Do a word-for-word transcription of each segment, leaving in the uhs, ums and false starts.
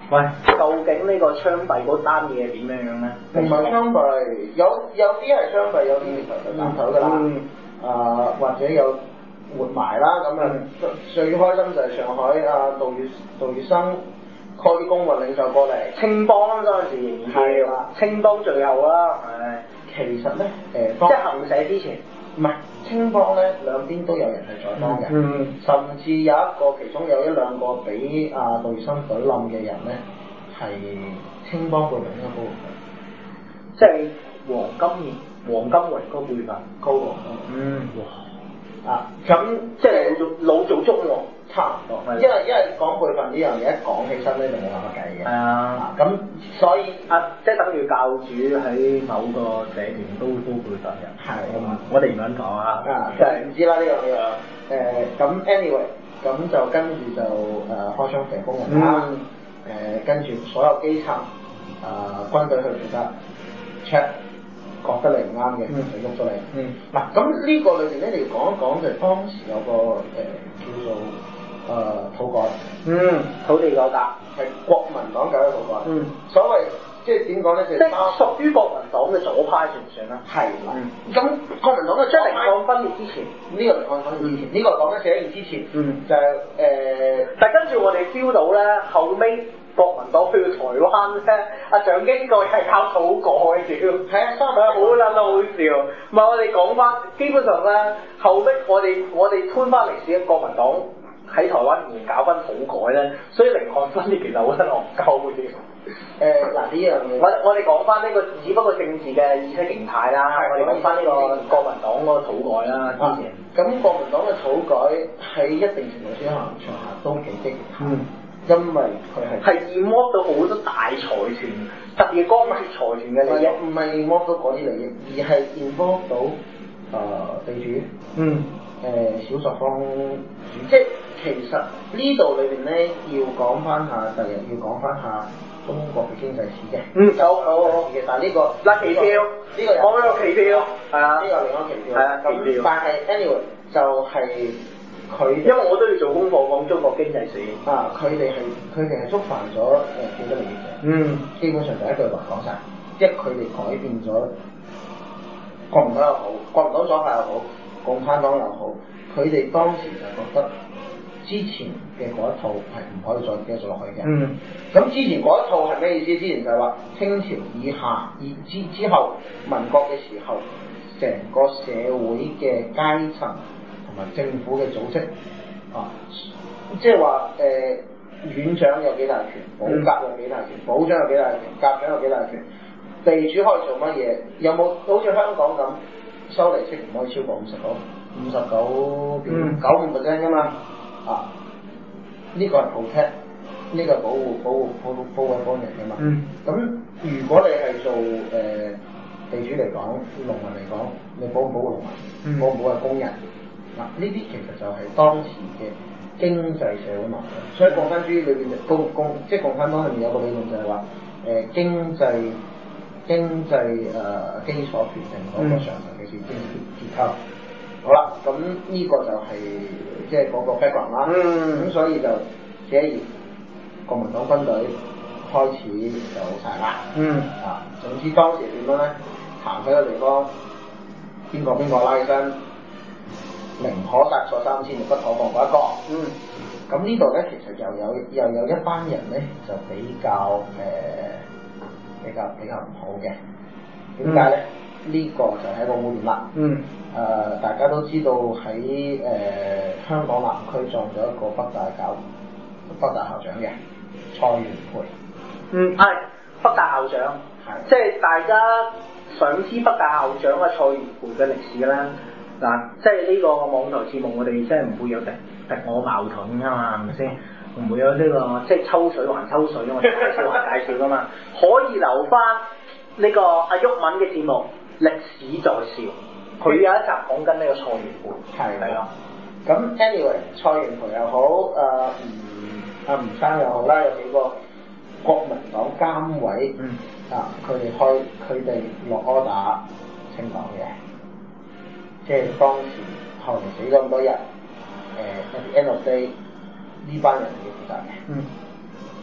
喂，究竟呢個槍斃嗰單嘢係點樣樣咧？ 唔係槍斃，有有啲係槍斃，有啲其實就斬頭㗎啦。 嗯啊、或者有活埋啦，咁啊、嗯、最開心就係上海啊杜月杜月笙 call 啲工運領袖過嚟， 青幫嗰陣時仍然啦， 青幫最後啦，係。 其實咧誒、呃， 即係行社之前， 唔係青幫咧兩邊都有人係在幫嘅， 嗯， 甚至有一個其中有一兩個俾啊杜月笙隊冧嘅人咧係青幫輩份應該高過佢， 即係黃金黃金榮嗰輩份高過， 嗯，哇！ 啊，咁即係老祖宗喎， 差唔多，因為因為講輩份呢樣嘢一講起身咧就冇辦法計嘅。 係啊， 咁所以啊，即係等於教主喺某個社團都高輩份嘅。 係， 我我哋唔敢講啊。 啊，就係唔知啦呢樣嘢。誒，咁 anyway，咁就跟住就誒開槍射工人啦。誒，跟住所有基層誒軍隊去負責 check。覺得你唔啱嘅，就喐咗你。嗯，嗱，咁呢個裏邊咧，你要講一講就係當時有個誒、呃、叫做誒、呃、土改。 嗯，土地改革係國民黨搞嘅土改。嗯，所謂即係點講咧？就即係屬於國民黨嘅左派算唔算咧？ 係啦。咁、嗯、國民黨嘅將寧漢分裂之前， 呢個寧漢分裂之前，呢、嗯、個講緊四一二之前。嗯，就係、是、誒。呃、 但係跟住我哋 feel 到咧，後尾。國民黨去到台灣咧，阿蔣經國係靠土改嘅， 係啊， 好撚到好笑。唔係我哋講翻，基本上咧，後尾我哋我哋推翻歷史嘅國民黨喺台灣仍然搞翻土改咧，所以寧漢分裂其實好得戇鳩嘅。 誒嗱呢樣嘢， 我我哋講翻呢個只不過政治嘅意識形態啦，我哋講翻呢個國民黨嗰個土改啦，之前。 咁、啊、國民黨嘅土改喺一定程度之下場下都幾激烈。嗯。因為佢係係淹沒到好多大財團，特別光係財團嘅利益， 唔係淹沒到嗰啲利益，而係淹沒到誒、呃、地主，嗯，誒、呃、小作坊主，即係其實呢度裏邊咧要講翻下，第日要講翻下中國嘅經濟史嘅， 嗯，好好好嘅，但係呢、這個嗱期票，呢、這個講呢個期票，係啊， 呢個另一個期票， 係啊，期票， 但係 anyway 就係、是。佢因為我都要做功課講中國經濟史啊，佢哋係佢哋係觸犯咗誒幾多利益嘅，嗯，基本上就一句話講晒，即係佢哋改變咗國民黨又好，國民黨左派又好，共產黨又好，佢哋當時就覺得之前嘅嗰一套係唔可以再繼續落去嘅，嗯，咁之前嗰一套係咩意思？之前就係話清朝以下，以之之後民國嘅時候，成個社會嘅階層。同埋政府嘅組織啊，即係話誒院長有幾大權，保甲有幾大權，保長有幾大權，甲長有幾大權，地主可以做乜嘢？有冇好似香港咁收利息唔可以超過五十九五十九點九五 percent 㗎嘛？啊，呢、這個係 protect，呢個係保護保護保護保護一幫人㗎嘛？咁、嗯、如果你係做誒、呃、地主嚟講，農民嚟講，你保唔保護農民？嗯、保唔保護工人？嗱，呢啲其實就係當時嘅經濟社會矛盾，所以共產主義裏邊就共共即係共產黨裏面有個理論就係話，誒、呃、經濟經濟誒、呃、基礎決定嗰個上層嘅結結結構。好啦，咁呢個就係、是、即係嗰個 background 啦。嗯。咁所以就寫完國民黨軍隊開始就好晒啦。嗯。啊，總之當時點樣咧？行喺個地方，邊個邊個拉起身？寧可殺錯三千，不可放過一個。嗯，咁呢度咧，其實又有又有一班人咧，就比較誒、呃、比較比較唔好嘅。點解咧？呢、嗯、個就係一個污點啦。嗯。誒、呃，大家都知道喺誒、呃、香港南區撞咗一個北大校北大校長嘅蔡元培。嗯，係北大校長。係。即係大家想知北大校長啊蔡元培嘅歷史咧？嗱，即係呢個網台節目，我哋即係唔會有敵敵我矛盾噶嘛，係咪先？唔會有呢、這個即係抽水還抽水啊嘛，介紹還介紹噶嘛，可以留翻呢個阿毓民嘅節目《歷史在笑》，佢有一集講緊呢個蔡元培。係係咯。 咁 anyway， 蔡元培又好，誒、呃、吳阿吳生又好啦，有幾個國民黨監委，嗯啊，佢哋開佢哋落柯打清黨嘅。即係當時後嚟死咗咁多人，誒、呃、at the end of day 呢班人係要負責嘅。嗯。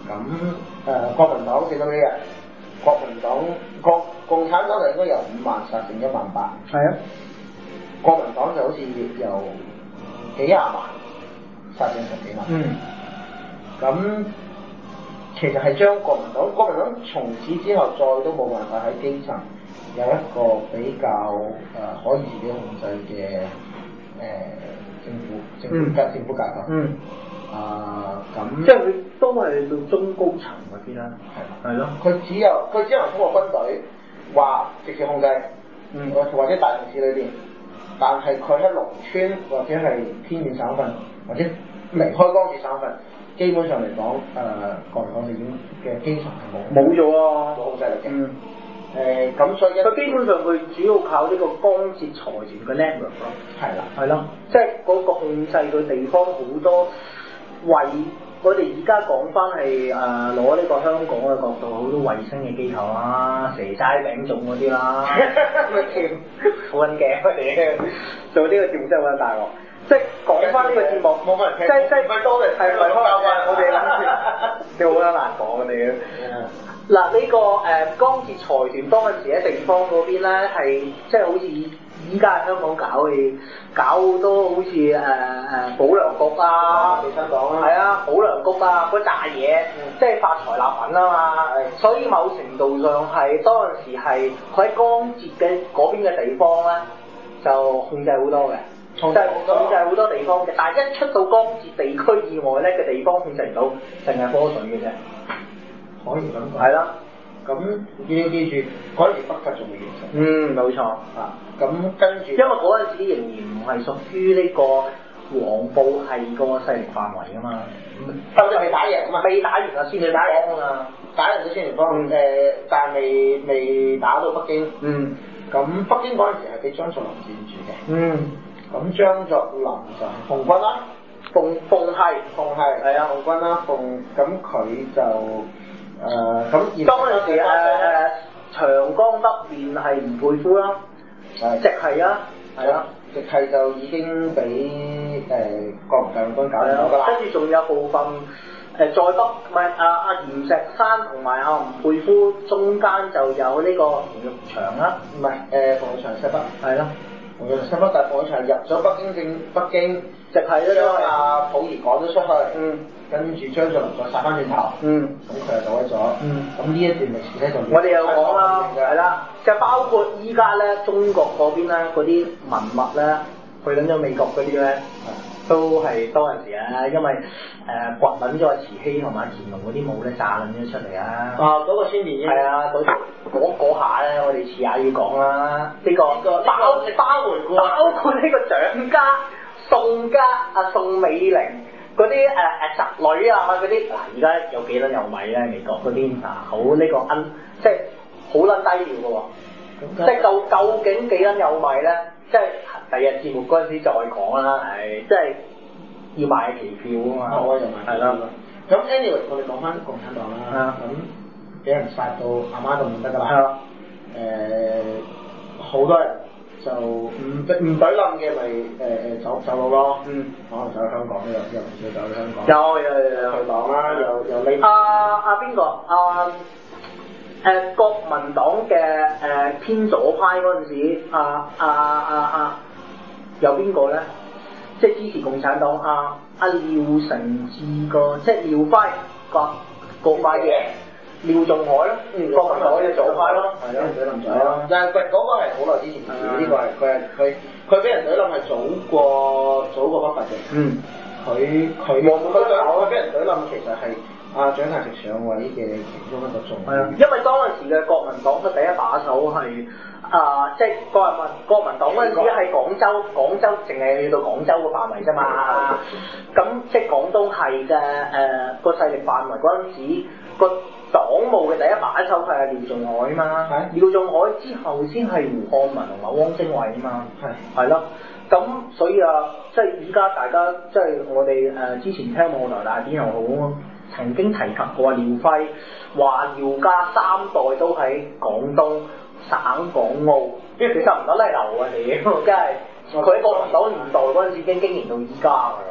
咁誒、呃、國民黨剩咗幾日？國民黨國共產黨就應該由五萬殺剩一萬八。 係啊， 國民黨就好似由幾廿萬殺剩十幾萬。 嗯。 咁其實係將國民黨，國民黨從此之後再都冇辦法喺基層有一個比較誒、呃、可以自己控制嘅誒、呃、政府政府架、嗯、政府架構。嗯。啊咁、呃。 即係佢都係到中高層嗰啲啦。係。係咯。佢只有佢只能通過軍隊話直接控制，嗯，或者大城市裏邊，但係佢喺農村或者係偏遠省份或者離開江浙省份。基本上嚟講，誒、呃，國民黨已經嘅基層係冇冇咗啊， 冇控制力嘅。 嗯。 誒，咁、呃、所以佢基本上佢主要靠呢個江浙財團嘅 network 咯。 係啦。 係咯。即係嗰個控制嘅地方好多，為我哋而家講翻係誒攞呢個香港嘅角度，好多衛星嘅機構啦，蛇齋餅粽嗰啲啦，咩跳好撚鏡佢哋做呢個節目真係好撚大鑊。即係講翻呢個節目， 冇乜人聽， 即係即係唔係多嘅， 係唔係交關？我哋諗住，叫好撚難講我哋嘅。嗱呢個誒江浙財團當陣時喺地方嗰邊咧，係即係好似依家喺香港搞嘅，搞好多好似誒誒保良局啊、 地產黨啊， 係啊保良局啊嗰扎嘢，即係發財立品啊嘛。所以某程度上係當陣時係佢喺江浙嘅嗰邊嘅地方咧，就控制好多嘅。控制好多，控制好多地方嘅，但係一出到江浙地區以外咧嘅地方控制唔到，淨係科水嘅啫。 可以咁講。 係啦， 咁你要記住，嗰陣時北伐仲未完成。 嗯，冇錯。 啊，咁跟住， 因為嗰陣時仍然唔係屬於呢個黃埔係個勢力範圍噶嘛。 當時未打贏啊嘛。 未打完啊，先至打贏啊嘛。 打贏咗先嚟幫，誒、呃，但係未未打到北京。嗯。咁北京嗰陣時係俾張作霖佔住嘅。嗯。咁張作霖就係奉軍啦， 奉奉係奉係係啊奉軍啦，奉咁佢就誒咁而當陣時誒誒長江北面係吳佩孚啦，係直係啊，係啊， 直係就已經俾誒國民革命軍搞掂咗㗎啦， 跟住仲有部分誒在北唔係阿阿閻錫山同埋阿吳佩孚中間就有呢個馮玉祥啦， 唔係誒馮玉祥西北係咯。馮玉祥西北，但係馮玉祥入咗北京政北京， 直係咧將阿溥儀趕咗出去，嗯，跟住張作霖再殺翻轉頭，嗯，咁佢就走咗，嗯，咁呢一段歷史咧就我哋又講啦，係啦，就包括依家咧中國嗰邊咧嗰啲文物咧，去撚咗美國嗰啲咧，都係當陣時啊，因為誒掘撚咗阿慈禧同埋乾隆嗰啲墓咧炸撚咗出嚟啊， 啊嗰個宣傳嘢， 係啊，嗰嗰下咧，我哋遲下要講啦，呢個包包回顧，包括呢個蔣家、宋家、阿宋美齡嗰啲誒誒侄女啊，嗰啲嗱而家有幾撚有米咧？美國嗰邊啊，好呢個奀，即係好撚低調嘅喎，即係究究竟幾撚有米咧？即係第日節目嗰陣時再講啦，係即係要買期票啊嘛， 我又買，係啦。咁 anyway， 我哋講翻共產黨啦，咁俾人殺到阿媽都唔得㗎啦，誒好多人就唔唔懟冧嘅咪誒誒走走佬咯，嗯，可能走去香港又又唔少走去香港， 有有有有去黨啦，又又呢阿阿邊個阿？誒、呃、國民黨嘅誒、呃、偏左派嗰陣時，啊啊啊啊，有邊個咧？即係支持共產黨啊啊廖承志個，即係廖輝個個派嘅廖仲愷咯，國民黨嘅左派咯， 係啊，俾人懟冧咗，但係嗰個係好耐之前嘅事，呢個係佢係佢佢俾人懟冧係早過早過北伐嘅，嗯，佢佢佢佢俾人懟冧其實係。啊，蔣介石上位嘅其中一個重點， 因為當陣時嘅國民黨嘅第一把手係啊，即係國民國民黨嗰陣時喺廣州，廣州淨係去到廣州嘅範圍啫嘛。咁即係廣東係嘅誒個勢力範圍嗰陣時，個黨務嘅第一把手係廖仲愷啊嘛。係廖仲愷之後先係胡漢民同埋汪精衛啊嘛。係係咯。咁所以啊，即係依家大家即係我哋誒、呃、之前聽網台大片又好。曾經提及過廖輝，話廖家三代都喺廣東省港澳，其實唔得嚟流啊！你真係佢喺國民黨年代嗰陣時已經經營到依家㗎啦。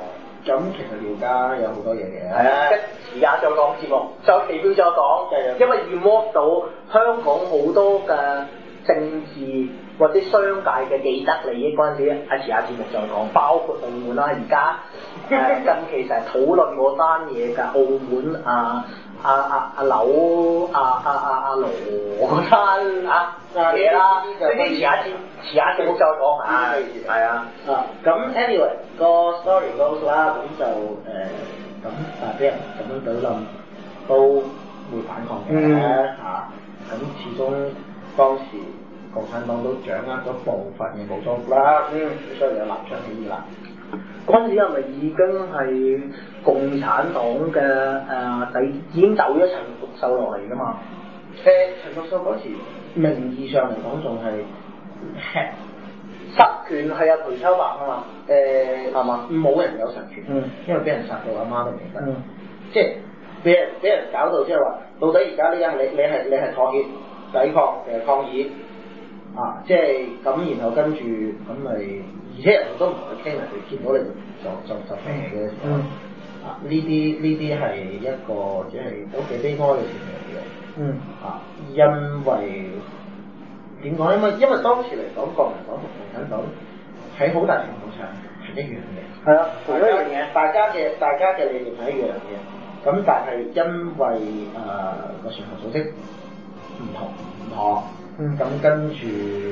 咁其實廖家有好多嘢嘅， 係啊，一時間再講節目，再期標再講，因為 remove 到香港好多嘅政治或者商界嘅既得利益嗰陣時，喺遲下節目再講，包括澳門啦，而家誒近期成日討論嗰單嘢㗎，澳門啊啊啊啊柳啊啊啊啊羅嗰單啊嘢啦，呢啲遲下節遲下節目再講啊，係啊， 啊咁 anyway 個 story goes 啦，咁就誒咁但係俾人咁樣懟冧都會反抗嘅嚇，咁始終當時共產黨都掌握咗部分嘅武裝啦，嗯，所以有南昌起義啦。 嗰陣時係咪已經係共產黨嘅誒底已經走咗陳獨秀落嚟㗎嘛？ 誒、呃、陳獨秀嗰時名義上嚟講仲係吃實權係阿裴秋白啊嘛， 誒係嘛？ 冇人有實權， 嗯， 因為俾人殺到阿媽都唔記得， 嗯， 即係俾人俾人搞到即係話，到底而家呢家係你你係你係妥協抵抗定係抗議啊？即係咁，然後跟住咁咪，而且人哋都唔同佢傾，人哋見到你就就就肥嘅時候， 嗯、 啊呢啲呢啲係一個即係都幾悲哀嘅事情嚟嘅， 嗯啊因為點講？因為因為當時嚟講，國民黨同共產黨喺好大程度上係一樣嘅， 係啊， 同一樣嘢，大家嘅大家嘅理念係一樣嘅，咁但係因為誒個船頭組織唔同唔妥， 嗯， 咁跟住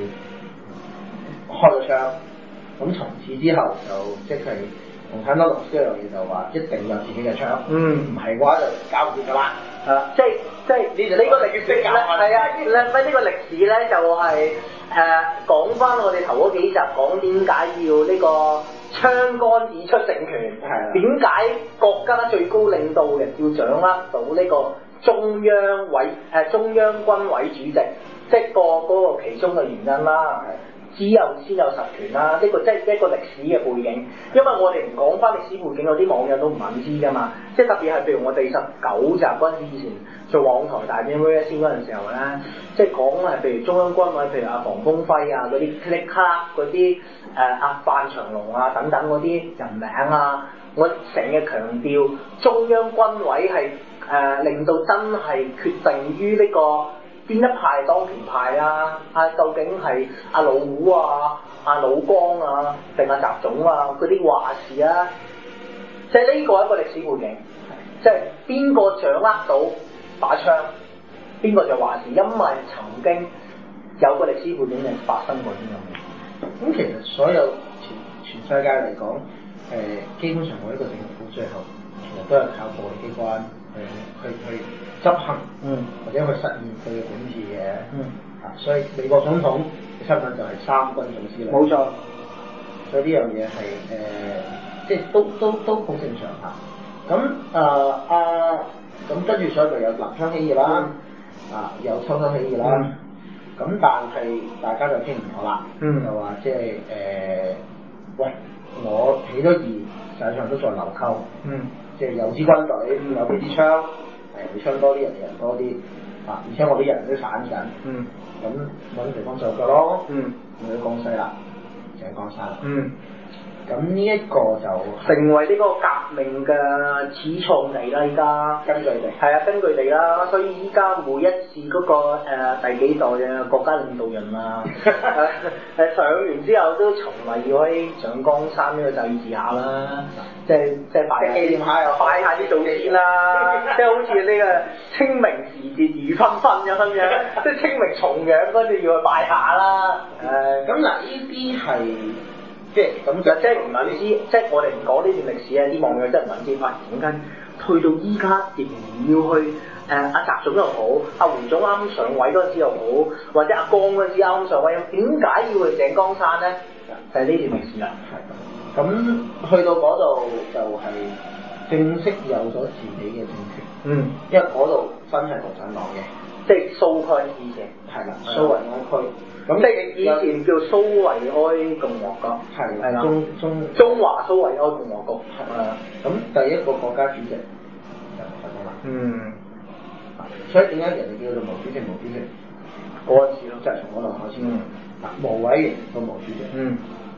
開咗槍，咁從此之後就即係共產黨老師一樣嘢就話一定有自己嘅槍， 嗯， 唔係嘅話就搞唔掂㗎啦。 啊，即係即係呢個歷史咧，係啊，呢呢個歷史咧就係誒講翻我哋頭嗰幾集講點解要呢個槍桿子出政權，係點解國家最高領導人要掌握到呢個中央委誒、呃、中央軍委主席，即係個嗰個其中嘅原因啦。只有先有實權啦，呢個即係一個歷史嘅背景。因為我哋唔講翻歷史背景，有啲網友都唔肯知噶嘛。即係特別係譬如我哋十九集嗰陣時，以前做網台大戰 V S 先嗰陣時候咧，即係講係譬如中央軍委，譬如阿房峰輝啊嗰啲 click clack 嗰啲誒阿范長龍啊等等嗰啲人名啊，我成日強調中央軍委係誒、呃、令到真係決定於呢、這個。邊一派當權派啊？啊，究竟係阿老胡啊、阿老江啊，定阿習總啊嗰啲話事啊？即係呢個係一個歷史背景，即係邊個掌握到把槍，邊個就話事，因為曾經有個歷史背景係發生過啲咁嘅。 咁其實所有全全世界嚟講，誒、呃、基本上每一個政府最後其實都係靠暴力機關去去去執行， 嗯，或者去實現佢嘅管治嘅， 嗯， 啊，所以美國總統嘅身份就係三軍總司令， 冇錯， 所以呢樣嘢係誒，即係都都都好正常嚇。咁誒啊，咁跟住所以就有南昌起義啦，嗯、啊有秋收起義啦，咁、嗯、但係大家就傾唔妥啦，嗯、就話即係誒，喂，我起咗義，實際上都在流溝，嗯，即係有支軍隊，嗯、有幾支槍。誒，你槍多啲，人哋人多啲，啊！而且我啲人都散緊，嗯，咁揾地方就腳咯，嗯，去咗江西啦，就喺江山啦，嗯，咁呢一個就成為呢個革命嘅始創地啦，依家根據地， 係啊，根據地啦，所以依家每一次嗰、那個、呃、第幾代嘅國家領導人啊，誒上完之後都循例要喺上江山呢個祭祀下啦，即係即係拜紀念下又拜下啲祖先啦，即係好似呢個清明時節雨紛紛咁樣，即係清明重陽嗰陣要去拜下啦，誒咁嗱呢啲係。即係咁， 就即係唔撚知，即係我哋唔講呢段歷史啊！啲網友真係唔撚知，喂，點解去到依家仍然要去誒阿習總又好，阿胡總啱上位嗰陣時又好，或者阿江嗰陣時啱上位，點解要去井岡山咧？就係、是、呢段歷史啦。 係咁去到嗰度就係正式有咗自己嘅政權。嗯，因為嗰度真係共產黨嘅， 即係蘇區以前。係啦， 蘇維埃區。 咁即係以前叫蘇維埃共和國， 係係啦， 中中中華蘇維埃共和國， 係啦。咁第一個國家主席就係咁啦。嗯。所以點解人哋叫做毛主席？毛主席嗰陣時咯，就係從嗰度開始。嗯。啊，毛委員到毛主席。嗯。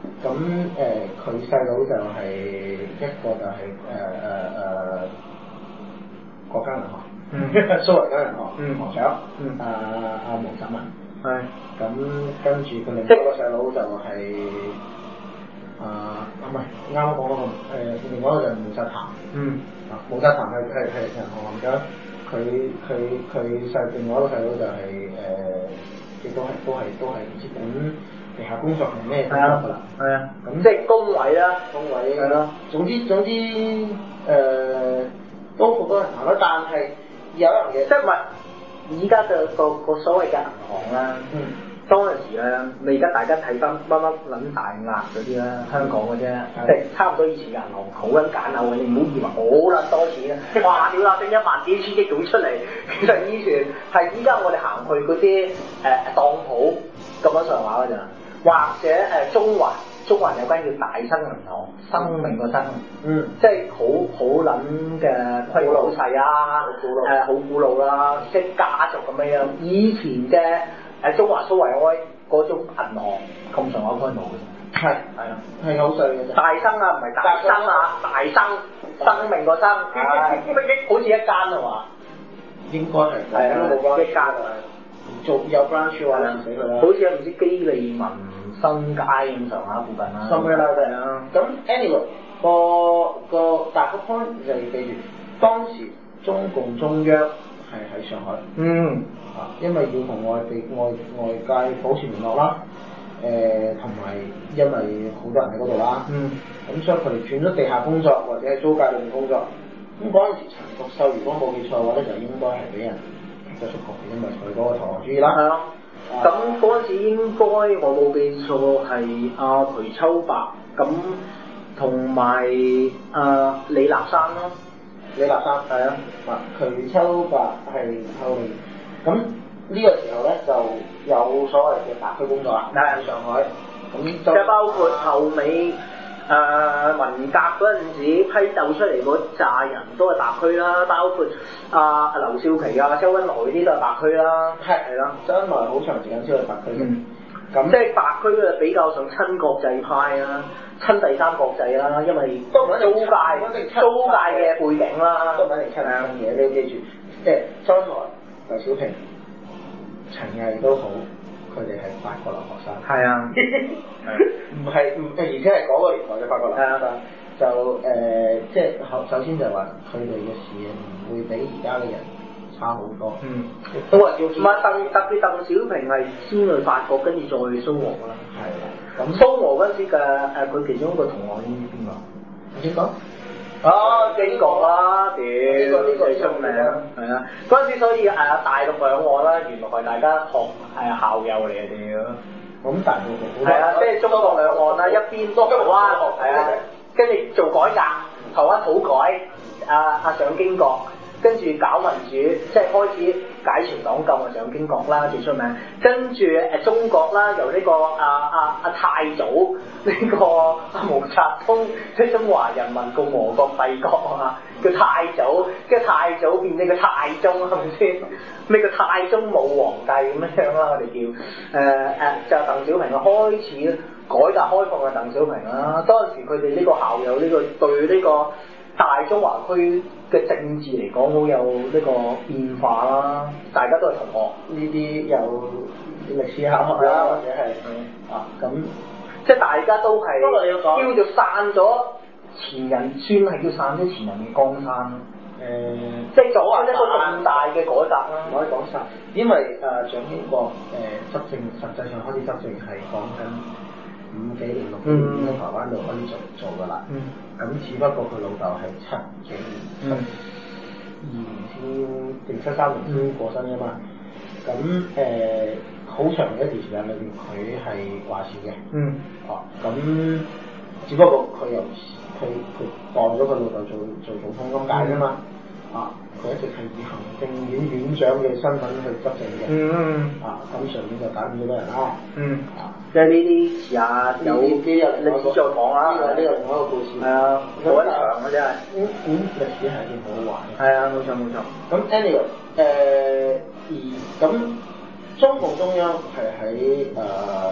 咁誒佢細佬就係一個就係誒誒誒國家銀行，嗯，蘇維埃銀行，嗯，行長，嗯，阿阿毛澤民，係，咁跟住佢另一個細佬就係啊唔係啱啱講嗰個誒，另外一個就係毛澤譚，嗯，啊毛澤譚係係係銀行行長，佢佢佢細另外一個細佬就係誒，亦都係都係都係唔知管地下工作係咩工作㗎啦，係啊，咁即係工位啦， 工位係咯，總之總之誒、呃、都好多人行啦，但係有一樣嘢， 即係唔係而家嘅個個所謂嘅銀行啦，嗯，當陣時咧，你而家大家睇翻乜乜撚大額嗰啲啦，香港嘅啫，即係、嗯、差唔多以前嘅銀行好撚簡陋嘅，你唔好以為好撚多錢啊，哇屌啦，整一萬幾千億咁出嚟，其實以前係依家我哋行去嗰啲誒當鋪咁樣上下㗎咋。或者誒、呃、中環，中環有間叫大生銀行，生命個生，嗯，即係好好撚嘅規模好細啊，誒好古老啦，即係家族咁樣樣。以前嘅誒、呃、中環蘇維埃嗰種銀行咁上下規模嘅啫，係係啊， 係好細嘅啫。 大生啊，唔係大生啊，大生，生命個生，好似一間係嘛？ 應該係，係啊，冇關一間啊。做有 branch 嘅話，你死佢啦！ 好似係唔知基利民生街咁上下附近啦。 深嘅啦，係啊。咁 anyway 個個大個 point 就要記住，當時中共中央係喺上海。嗯。啊，因為要同外地外外界保持聯絡啦。誒、呃，同埋因為好多人喺嗰度啦。嗯。咁所以佢哋轉咗地下工作或者係租界裏面工作。咁嗰陣時陳獨秀如果冇記錯嘅話咧，就應該係俾人就出局，因為佢嗰個投降主義啦。係啊。 咁嗰陣時應該我冇記錯係阿瞿秋白，咁同埋阿李立山咯。 李立山係啊。啊，瞿秋白係後嚟，咁呢個時候咧就有所謂嘅白區工作啦。喺上海。咁即係包括後尾。誒、呃、文革嗰陣時批鬥出嚟嗰扎人都係白區啦，包括阿阿劉少奇啊、周恩來嗰啲都係白區啦，係係啦， 周恩來好長時間先係白區嘅， 咁、嗯、即係白區嘅比較上親國際派啦，親第三國際啦，因為都唔一定租界租界嘅背景啦， 都唔一定親嘅嘢，你要記住，即係周恩來、劉小平、陳毅都好。佢哋係法國留學生，係啊，唔係唔而且係嗰個年代嘅法國留學生，就誒、呃、即係首首先就話佢哋嘅視野唔會比而家嘅人差好多，嗯，都話叫唔係鄧特別鄧小平係先去法國，跟住再去蘇俄㗎啦，係啦，咁蘇俄嗰陣時嘅誒佢其中一個同學應邊個？邊個？哦，英國啦，屌，呢個呢個最出名，係啊，嗰陣時所以誒大陸兩岸啦，原來係大家學係校友嚟嘅屌，咁大陸好係啊，即係中國兩岸啦，一邊台灣係啊，跟住做改革，台灣土改，阿阿蔣經國。跟住搞民主，即係開始解除黨禁啊，蔣經國啦最出名。跟住誒中國啦，由呢、這個阿阿阿太祖呢、這個阿毛澤東，即係中華人民共和國帝國啊，叫太祖，跟住太祖變呢個太宗係咪先？呢、這個太宗武皇帝咁樣啦，我哋叫誒誒、呃、就係、鄧小平啊開始改革開放嘅鄧小平啦。當陣時佢哋呢個校友呢、這個對呢、這個。大中華區嘅政治嚟講，好有呢個變化啦。大家都係同學，呢啲有歷史考學啦，或者係、嗯、啊咁，即係大家都係叫做散咗前人，算係叫散咗前人嘅江山咯。誒、呃，即係做一個重大嘅改革啦。唔可以講散，因為誒蔣經國誒執政，實際上開始執政係講緊。五幾年六幾年喺台灣度可以做做噶啦，咁、嗯、只不過佢老豆係七幾年、七二年先定七三年先過身噶嘛，咁誒好長嘅一段時間裏邊佢係話事嘅，嗯，哦、啊，咁只不過佢又佢佢代咗佢老豆做做總統咁解啫嘛，嗯、啊。佢一直係以行政院院長嘅身份去執政嘅，嗯，啊，咁上面就搞掂咗多人啦，嗯，啊，即係呢啲遲下有歷史再講啦，呢個呢個另外一個故事，係啊，好長嘅真係，嗯嗯，歷史係一件好好玩嘅，係啊，冇錯冇錯。咁 anyway， 誒而咁中共中央係喺誒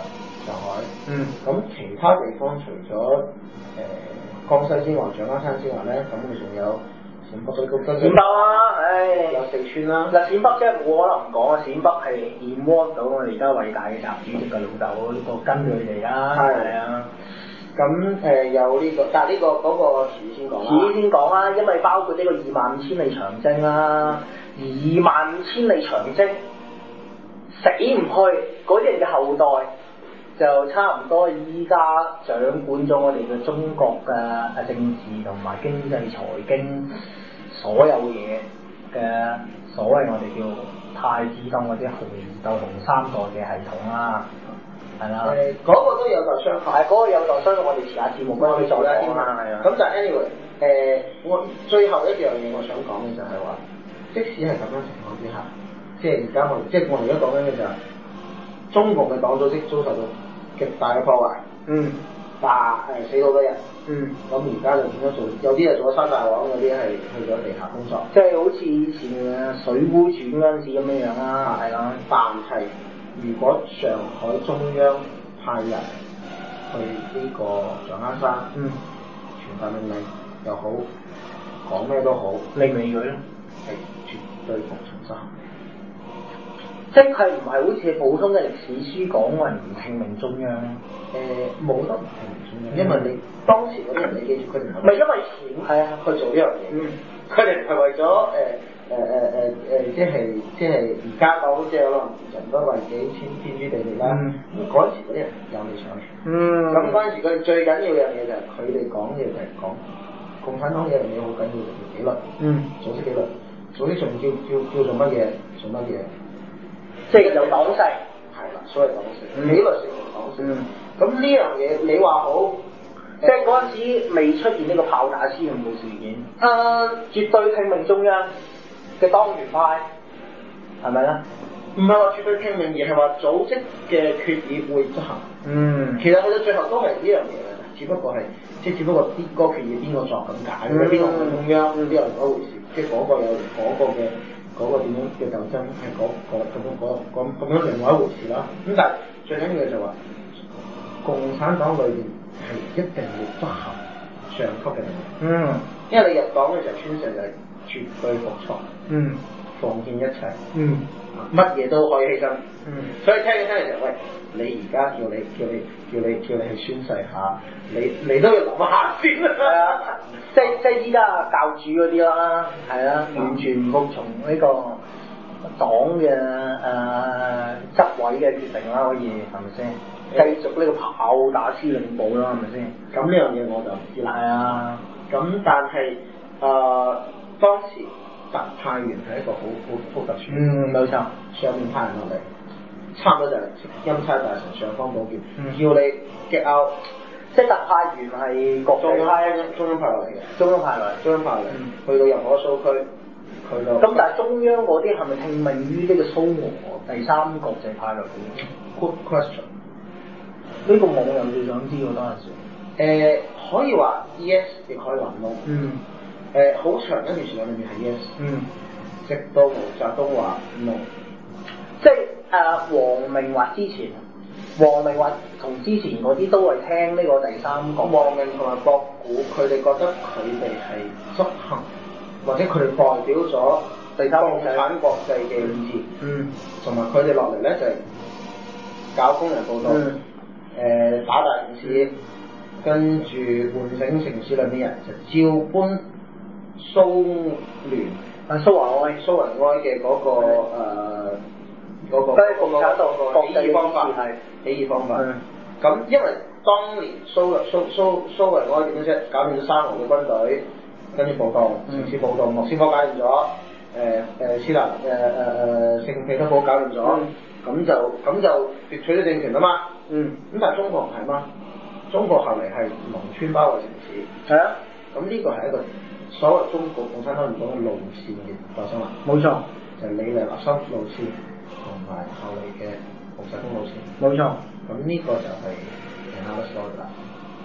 上海。 嗯。 咁其他地方除咗誒、呃、江西之外，象牙山之外咧，咁你仲有陝北嗰啲高。 陝北啊，唉。 有四川啦。 嗱，陝北即係冇可能唔講啊！陝北係 involve 到我哋而家偉大嘅習主席嘅老豆呢個根據嚟啦。係啊。 咁誒、呃、有呢、這個，但係、這、呢個嗰、那個遲啲先講啦。 遲啲先講啦，因為包括呢個二萬五千里長征啦，二萬五千里長征死唔去嗰啲人嘅後代，就差唔多依家掌管咗我哋嘅中國嘅啊政治同埋經濟財經所有嘢嘅所謂我哋叫太子黨或者洪二代、洪三代嘅系統啦。係啦，誒嗰、呃那個都有待商榷， 係嗰、那個有待商榷，我哋遲下節目嗰陣再講啦，係啊。 咁但係 anyway，誒、呃、我最後一樣嘢我想講嘅就係話，即使係咁樣情況之下，即係而家我即係我哋而家講緊嘅就係、是、中共嘅黨組織遭受到極大嘅破壞，嗯，打誒死好多人，嗯，咁而家就變咗做，有啲係做咗山大王，有啲係去咗地下工作， 即係好似以前嘅水滸傳嗰陣時咁樣樣啦，係啦， 但係。如果上海中央派人去呢個象牙山，嗯，傳達命令又好，講咩都好， 理唔理佢咧？ 係絕對服從執行。 即係唔係好似普通嘅歷史書講話唔聽命中央？誒、 呃，冇得唔聽命中央，因為你當時嗰啲人，你記住佢哋唔係因為錢係啊去做呢樣嘢，嗯，佢哋唔係為咗誒。呃誒誒誒誒，即係即係而家講，即係可能人都為己天天誅地滅啦。咁嗰陣時嗰啲人有理想嘅。嗯。咁嗰陣時佢最緊要嘅樣嘢就係佢哋講嘅就係講共產黨有樣嘢好緊要就叫紀律。嗯。組織紀律，組織上面叫叫叫做乜嘢？做乜嘢？ 即係有黨勢。 係啦，所謂黨勢。紀律性同黨勢。嗯。咁呢樣嘢你話好？ 即係嗰陣時未出現呢個炮打司令部事件。誒、呃，絕對聽命中央嘅當權派，係咪咧？ 唔係話絕對聽命，而係話組織嘅決議會執行。嗯，其實去到最後都係呢樣嘢嘅，只不過係即係只不過啲個決議邊個作咁解，邊個控中央呢又另一回事。即係嗰個有嗰、嗰個嘅嗰、嗰個點樣嘅鬥爭係嗰嗰咁樣嗰咁咁樣另外一回事啦。咁但係最緊要嘅就話，共產黨裏邊係一定要執行上級嘅命令。嗯，因為你入黨嘅時候宣誓就係絕對服從。嗯，奉獻一切。嗯。乜嘢都可以犧牲，嗯，所以聽起聽嚟就喂，你而家叫你叫你叫你叫你去宣誓下，你你都要諗下先啦，係啊， 即即依家教主嗰啲啦，係啊，完全唔服從呢個黨嘅誒執委嘅決定啦，可以係咪先？繼續呢個炮打司令部啦，係咪先？ 咁呢樣嘢我就唔知啦。 係啊， 咁但係誒、呃、當時。特派員係一個好好好特殊， 嗯，冇錯， 上面派人落嚟，差唔多就係欽差大臣尚方寶劍，嗯、叫你 get out， 即係特派員係國中央中央派落嚟嘅，中央派落嚟，中央派落嚟，嗯、去到任何蘇區，佢就咁但係中央嗰啲係咪聽命於呢個蘇俄第三國際派落嚟嘅 ？Good question， 呢個網友最想知喎當陣時。 誒、呃，可以話 yes， 亦可以話 no。嗯。誒好、呃、長一段時間裏面係 yes，嗯，直到毛澤東話 no， 即係誒黃明華之前，黃明華同之前嗰啲都係聽呢個第三國。 黃明同埋博古，佢哋覺得佢哋係執行，或者佢哋代表咗第三共產國際嘅意志，嗯，同埋佢哋落嚟咧就係、是、搞工人暴動，誒、嗯呃、打大城市，跟住喚醒城市裏面人就照搬。蘇聯啊，蘇維埃， 蘇維埃嘅嗰個誒嗰個， 即係共產黨個起義方法係起義方法。咁因為當年蘇蘇蘇蘇維埃點樣啫？搞掂咗沙俄嘅軍隊，跟住暴動，城市暴動，莫斯科搞掂咗，誒誒斯大誒誒誒聖彼得堡搞掂咗，咁、嗯、就咁就奪取咗政權啦嘛。嗯。咁但係中國唔係嘛？中國後嚟係農村包圍城市。係啊。咁呢個係一個。所謂中國共產黨講嘅路線嘅發生啦， 冇錯， 就係李麗納森路線同埋後嚟嘅毛澤東路線， 冇錯。 咁呢個就係其他嘅 story 啦。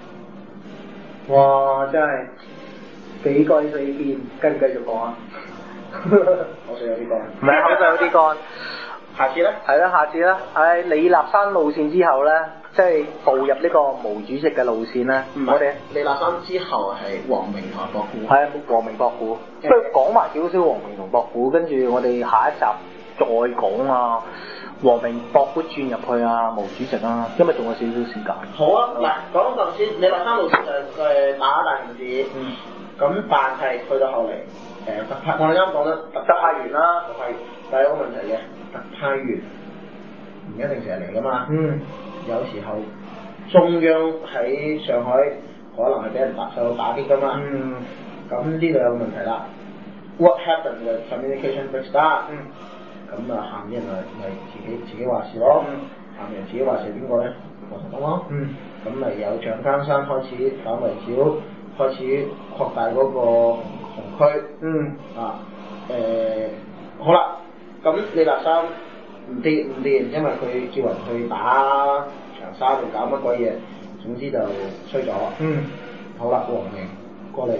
哇！真係幾乾水邊，繼唔繼續講啊？ 口水有啲乾。 唔係口水有啲乾。 下次咧？ 係啦，下次啦。喺李立山路線之後咧， 即係步入呢個毛主席嘅路線咧，我哋李立三之後係王明同博古。 係啊，王明博古。不如講埋少少王明同博古，跟住我哋下一集再講啊。王明博古轉入去啊，毛主席啊，因為仲有少少時間。 好啊，嗱，講頭先，李立三老師就誒打大城市， 嗯， 咁但係去到後嚟，誒特派，我哋啱講得特特派員啦， 特派員，但係有個問題嘅，特派員唔一定成日嚟噶嘛， 嗯， 有時候中央喺上海可能係俾人打受到打擊噶嘛， 嗯， 咁呢度有個問題啦 ，What happened with communication breaks down？ 嗯。 咁啊，下面人咪咪自己自己話事咯。 嗯、 下面人自己話事係邊個咧？毛澤東咯。 嗯。咁咪由蔣家山開始反圍剿，開始擴大嗰個紅區。嗯。啊，誒、呃，好啦，咁李立三唔掂唔掂，因為佢叫人去打長沙定搞乜鬼嘢，總之就衰咗。嗯。好啦，王明過嚟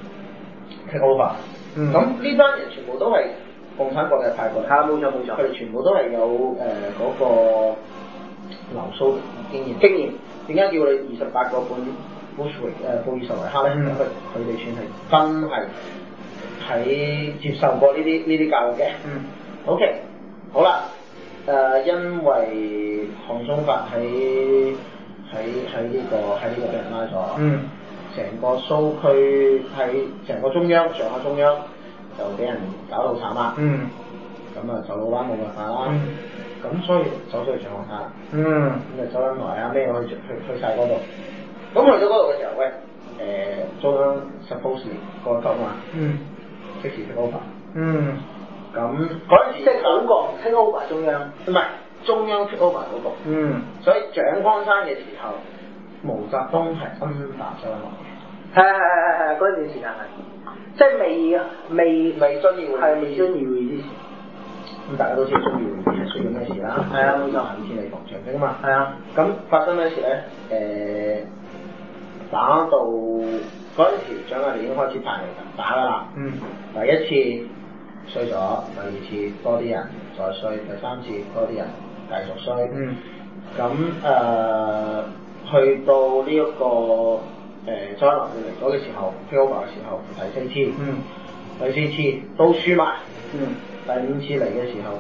take over。嗯。咁呢班人全部都係共產國嘅派過嚟，係啊，冇錯冇錯，佢哋全部都係有誒嗰、呃那個流蘇經驗。經驗點解叫你二十八個半 Bolshevik 誒布爾什維克咧？因為佢哋算係真係喺接受過呢啲呢啲教育嘅。嗯。OK，好啦，誒、呃，因為項忠發喺喺喺呢個喺呢個俾人拉咗。嗯。成個蘇區喺成個中央上海中央。就俾人搞到慘啦，嗯，咁啊走佬啦冇辦法啦，咁、嗯、所以走咗去上海灘，嗯，咁就周恩來啊咩去去去晒嗰度，咁去到嗰度嘅時候，喂，誒、呃、中央 suppose 過級嘛，嗯，即時 take over，嗯，咁嗰陣時即係嗰個 take over 中央，唔係中央 take over 嗰個，嗯，所以蔣光山嘅時候，毛澤東係恩達周恩來嘅，係係係係係嗰段時間係。即係未未未遵義會，係未遵義會之前，咁大家都知道遵義會係需要咩事啦？係啊，冇錯，五千里防長征啊嘛。係啊，咁發生咩事咧？誒、呃，打到嗰陣時，蔣介石已經開始派人打㗎啦。嗯。第一次衰咗，第二次多啲人再衰，第三次多啲人繼續衰。嗯。咁誒、呃，去到呢、這、一個。誒，周恩來佢嚟咗嘅時候 take over 嘅時候，第四次，嗯，第四次都輸埋，嗯，第五次嚟嘅時候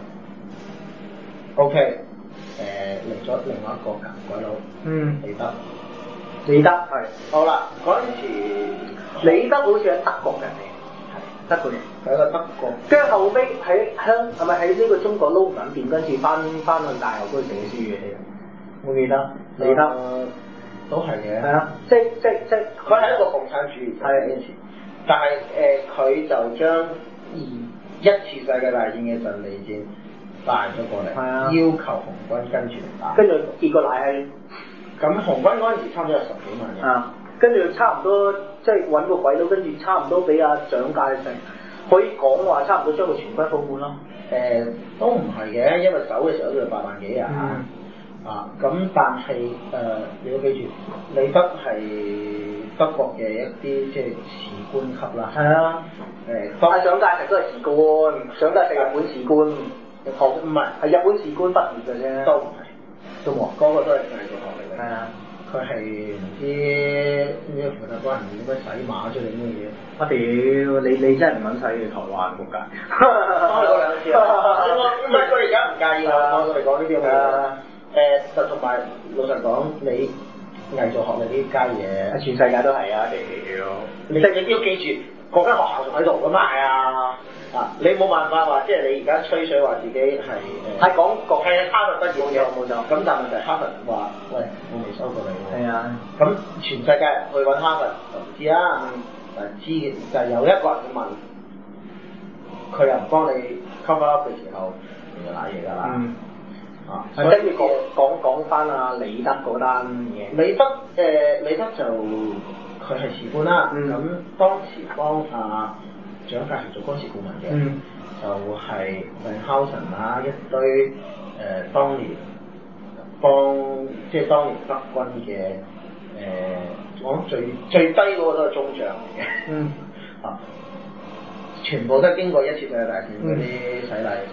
，OK，誒嚟咗另外一個搞鬼佬，嗯，李德，李德係，好啦，嗰陣時李德好似喺德國人嚟，係德國人，係一個德國，跟住後尾喺香係咪喺呢個中國撈唔撚掂，跟住翻翻去大學嗰度寫書嘅，我記得李德。呃都係嘅，係啊，即即即佢係一個共產主義者呢件事，但係誒佢就將二一次世界大戰嘅陣地戰帶咗過嚟，啊、要求紅軍跟住嚟打，跟住結果賴閪，咁紅軍嗰陣時差唔多有十幾萬人，啊，跟住差唔多即係揾個鬼佬，跟住差唔多俾阿蔣介石可以講話差唔多將佢全軍覆沒咯，誒、呃、都唔係嘅，因為走嘅時候都係八萬幾人。嗯啊，咁但係誒、呃，你要記住，李德係德國嘅一啲即係士官級啦。係啊。誒、呃，阿蔣介石都係士官，蔣介石日本士官，學唔係係日本士官畢業嘅啫。都唔係，都冇，嗰個都係藝術學嚟嘅。係啊。佢係唔知咩負責關人點樣洗馬出嚟咩嘢？我屌，你你真係唔撚使去台灣冇㗎？開過兩次啊！唔係佢而家唔介意我我哋講呢啲咁嘅嘢。誒，就同埋老實講，你藝術學歷呢家嘢，全世界都係啊！屌，你即係你要記住，嗰間學校仲喺度㗎嘛？係啊，啊，你冇辦法話，即係你而家吹水話自己係誒，係講講係啊，哈佛畢業嘅，冇錯。咁但係問題，哈佛話，喂，我未收過你喎。係啊。咁全世界人去揾哈佛就唔知啦。但係知嘅就係有一個人去問，佢又唔幫你 cover up 嘅時候，你就揦嘢㗎啦。嗯。啊，跟住講講講翻阿李德嗰單嘢。李德誒、呃，李德就佢係士官啦。咁、嗯、當時幫阿蔣介石做軍事顧問嘅，嗯、就係鄧孝臣啊一堆誒、呃，當年幫即係當年德軍嘅誒，講、呃、最最低嗰個都係中將嚟嘅。嗯。啊，全部都係經過一次世界大戰嗰啲洗禮。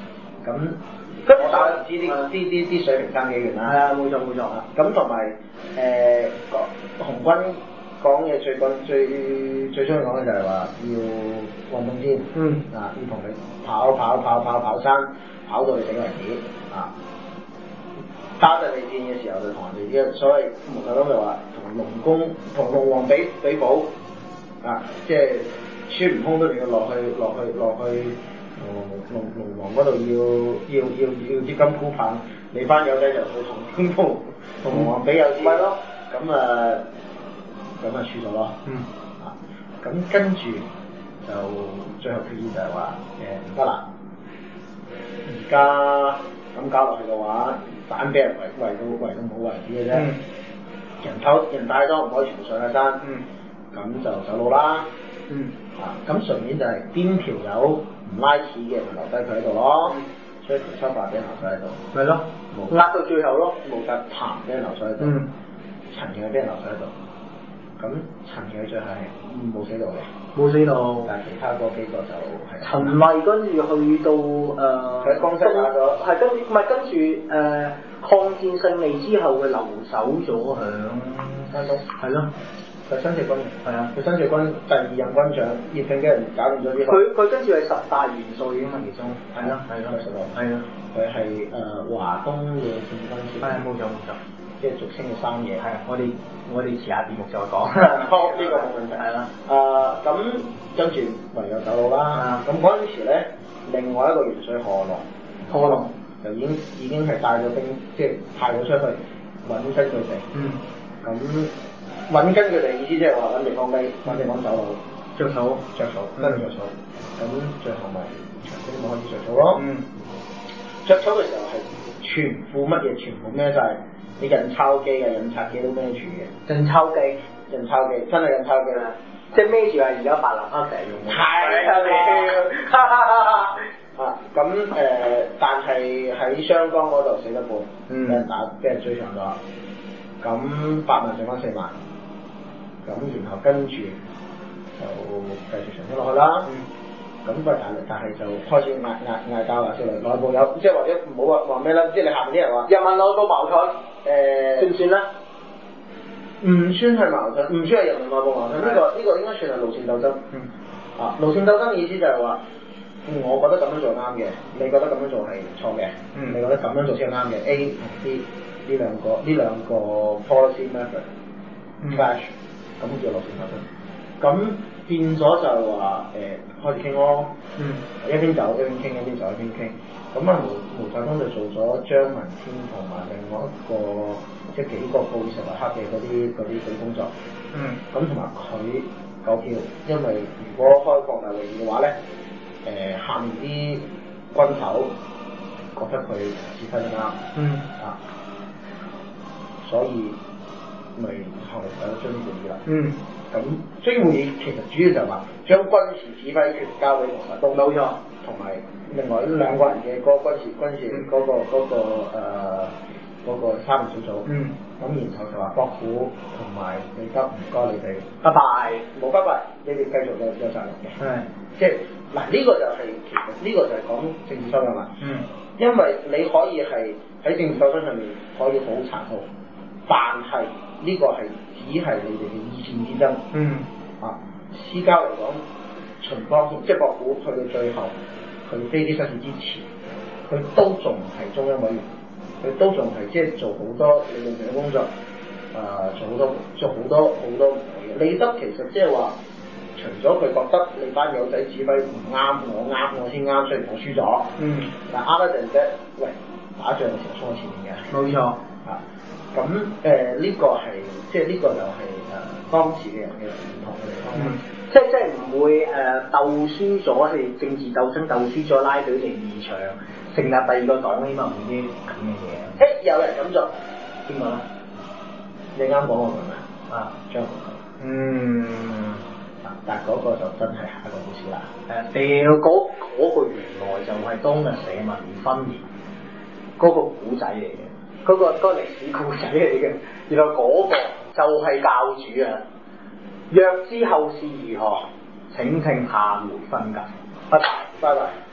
咁跟住我打唔知啲啲啲啲水平爭幾遠啦。 係啊，冇錯冇錯。 咁同埋誒紅軍講嘢最講最最中意講嘅就係話要運動先， 嗯啊要同你跑跑跑跑跑山，跑到你死為止啊！打陣地戰嘅時候就同人哋啲所謂毛澤東就話同龍公同龍王比比武啊，即係孫悟空都仲要落去落去落去同龍龍龍王嗰度要要要要啲金箍棒，你班友仔就去同天同同龍王比有啲咪咯，咁啊咁啊輸咗咯， 嗯啊咁跟住就最後決議就係話誒唔得啦，而家咁搞落去嘅話，反俾人圍圍到圍到冇為止嘅啫。嗯、人頭人太多唔可以全部上下山，咁、嗯、就走佬啦。嗯、啊，咁順便就係邊條友唔拉屎嘅，咪留低佢喺度咯。嗯、所以條秋發俾人留咗喺度。咪咯，壓到最後咯。毛澤談俾人留咗喺度。嗯、陳毅俾人留咗喺度。咁陳毅最後係冇死到嘅。冇死到，但係其他嗰幾個就係陳毅跟住去到誒，喺江西打咗，係跟唔係跟住誒、呃、抗戰勝利之後，佢留守咗響山東，係咯，就新四軍嘅，係啊，佢新四軍第二任軍長，葉挺俾人搞掂咗之後，佢佢跟住係十大元帥㗎嘛，其中係咯係咯，係咯，佢係誒華東野戰軍師，係冇錯冇錯。即係俗稱嘅三爺，係啊！我哋我哋遲下節目再講。好，呢個冇問題。係啦。誒咁跟住唯有走佬啦。咁嗰陣時咧，另外一個元帥賀龍，賀龍就已經已經係帶咗兵，即係派咗出去揾跟佢哋。嗯。咁揾跟佢哋意思即係話揾地方匿，揾地方走佬，着草，着草，跟住着草。咁最後咪長征咪開始着草咯。嗯。着草嘅時候係全副乜嘢全部孭晒。你印鈔機啊、印刷機都孭住嘅，印鈔機、印鈔機，真係印鈔機啦，即係孭住係而家白藍黑成日用嘅。係啊，啊咁誒，但係喺湘江嗰度死得半，俾、嗯、人打，俾人追上咗，咁八萬剩翻四萬，咁然後跟住就繼續長征落去啦。嗯咁不但但係就開始嗌嗌嗌交啦，即係內部有，即係或者唔好話話咩啦，即係你下面啲人話人民內部矛盾，誒、呃、算唔算咧？唔算係矛盾，唔算係人民內部矛盾，呢、這個呢、這個應該算係路線鬥爭。嗯。啊，路線鬥爭嘅意思就係話，我覺得咁樣做啱嘅，你覺得咁樣做係錯嘅，嗯、你覺得咁樣做先係啱嘅 ，A 同 B 呢兩個呢兩個 policy method clash，咁叫路線鬥爭。咁變咗就係話誒開始傾咯，嗯，一邊走一邊傾，一邊走一邊傾。咁啊毛毛澤東就做咗張聞天同埋另外一個即係幾個布爾什維克嘅嗰啲嗰啲嗰啲工作，嗯，咁同埋佢夠票，因為如果開擴大會議嘅話咧，誒、呃、下面啲軍頭覺得佢指揮得啱，嗯啊，所以咪後嚟有咗張會議啦，嗯。咁張會議其實主要就係話將軍事指揮權交俾毛澤東，冇錯，同埋另外兩個人嘅嗰個軍事軍事嗰、嗰個嗰、嗰個誒嗰、呃嗰個三人小組，嗯，咁然後就話國府同埋李德唔該你哋，拜拜，冇拜拜，你哋繼續有有責任嘅，係、嗯，即係嗱呢個就係、是、其實呢個就係講政治修養啦，嗯，因為你可以係喺政治鬥爭上面可以好殘酷，但係呢個係。只係你哋嘅意見之爭，嗯，啊，私交嚟講，秦剛即係國府去到最後，佢飛機失事之前，佢都仲係中央委員，佢都仲係即係做好多理論上嘅工作，誒、呃，做好多做好多好多唔同嘅。李德其實即係話，除咗佢覺得你班友仔指揮唔啱，我啱我先啱，雖然我輸咗，嗯，但啱一陣啫，喂，打仗嘅時候衝喺前面嘅，冇錯，啊。咁誒呢個係即係呢個就係、是、誒、呃、當時嘅人嘅唔同嘅地方，嗯、即係即係唔會誒、呃、鬥輸咗係政治鬥爭鬥輸咗拉隊嚟議場成立第二個黨，起碼唔啲咁嘅嘢。誒有人咁做，邊個咧？你啱講嗰個咩？啊張學友。嗯。但係嗰個就真係下一個故事啦。誒掉嗰嗰個原來就係當日社民分裂嗰個古仔嚟嘅。嗰、那個嗰、那個歷史故仔嚟嘅，原來嗰個就係教主啊！若知後事如何，請聽下回分解。拜拜，拜拜。